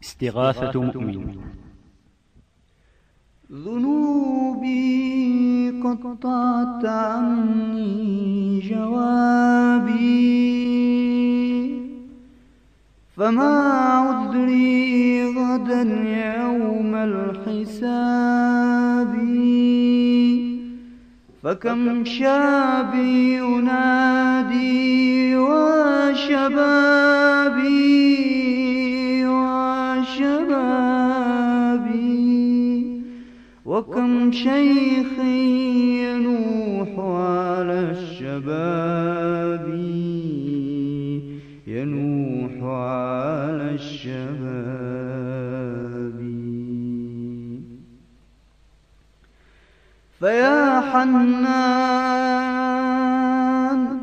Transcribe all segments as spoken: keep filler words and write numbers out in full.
استغاثة مؤمن. ذنوبي قطعت عني جوابي، فما عذري غدا يوم الحساب. فكم شاب ينادي وشبابي وشبابي، وكم شيخ ينوح على الشباب، ينوح على الشباب. فيا حنان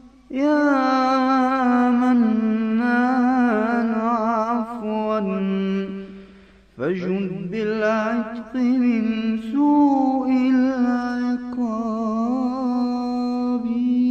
يا منان عفوا، فاجد بالعتق من سوء العقاب.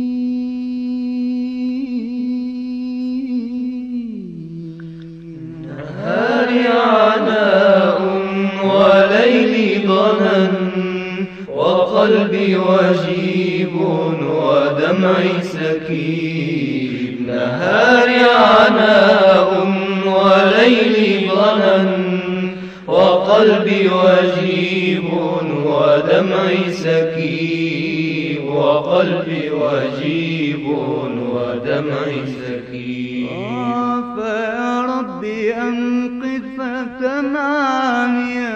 نهاري عناء وليلي ضنن، وقلبي وجيب ودمعي سكيب. نهاري عناء وليلي ضنن، وقلبي وجيب ودمعي سكيب. وقلبي وجيب ودمعي سكيب. فيا ربي أنقذ فتى عاميا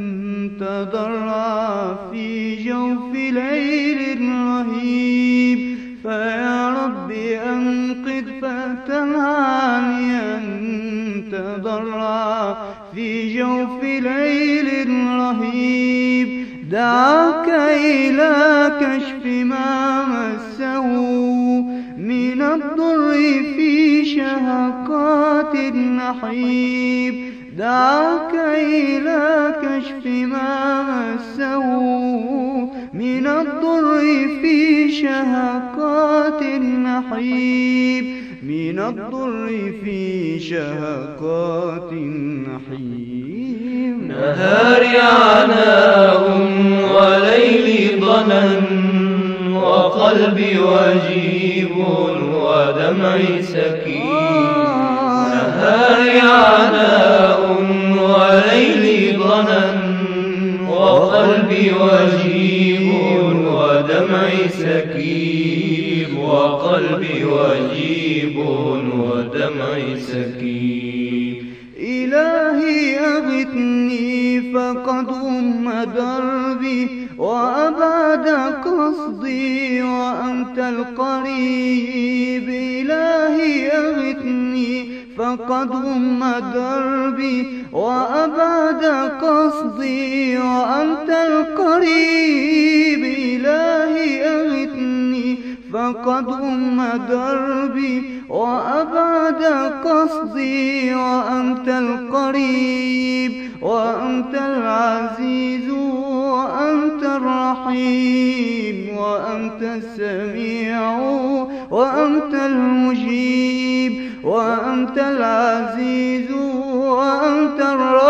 تضرع في جوف ليل رهيب. فيا ربي أنقذ فتى عاميا تضرع في جوف ليل رهيب. دعاك إلى كشف ما مسه من الضر في شهقات النحيب. دعاك إلى كشف ما مسه من الضر في شهقات النحيب. من الضر في شهقات النحيب. نهاري عناء وليلي ضنن، وقلبي وجيب ودمعي سكين. نهاري عناء وليلي ضنن، وقلبي وجيب ودمعي سكيب. وقلبي وجيب ودمعي سكيب. إلهي أغثني فقد أم دربي، وأبعد قصدي وأنت القريب. إلهي أغثني فقد أم دربي، وأبعد قصدي وأنت القريب. إلهي أغثني فقد أم دربي، وأبعد قصدي وأنت القريب. وأنت العزيز وأنت الرحيم، وأنت السميع وأنت المجيب. وأنت العزيز وأنت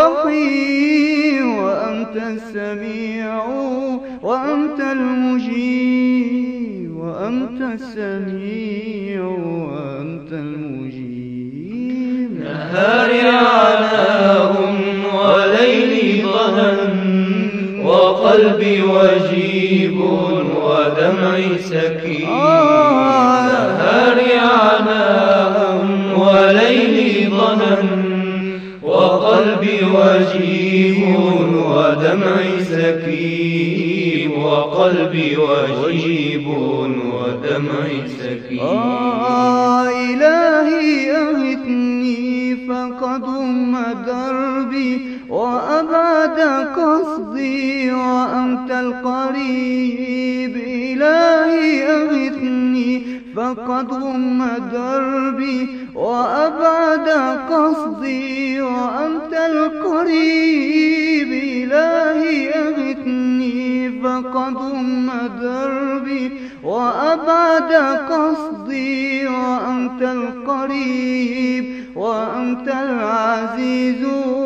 الرحيم، وأنت السميع وأنت المجيب. وأنت السميع وأنت المجيب. نهاري عناء وليلي ضنن، وقلبي وجيب ودمعي سكين. نهاري عناء وليلي ضنن، وقلبي وجيب ودمعي سكين. وقلبي وجيب ودمعي سكين. آه إلهي أغثني فقد أم دربي، وأبعد قصدي وأنت القريب. إلهي أغثني فقد أم دربي، وأبعد قصدي وأنت القريب. إلهي أغثني فقد أم دربي، وأبعد قصدي وأنت القريب. وأنت العزيز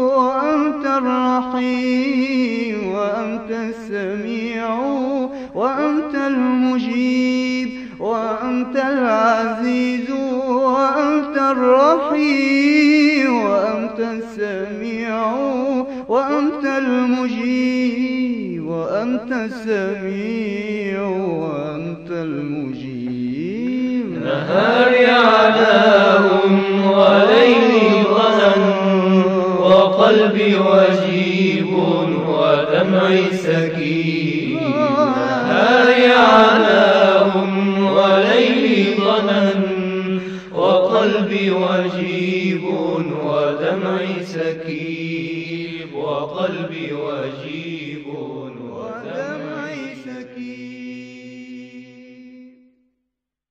الرحيم وأنت السميع وأنت المجيب وأنت العزيز وأنت الرحيم وأنت السميع وأنت المجيب وأنت السميع وأنت المجيب. نهاري عناء وليلي ظنن وقلبي وجيب ودمعي سكين. نهاري عناء وليلي ظنن وقلبي وجيب ودمعي سكيب وقلبي وجيب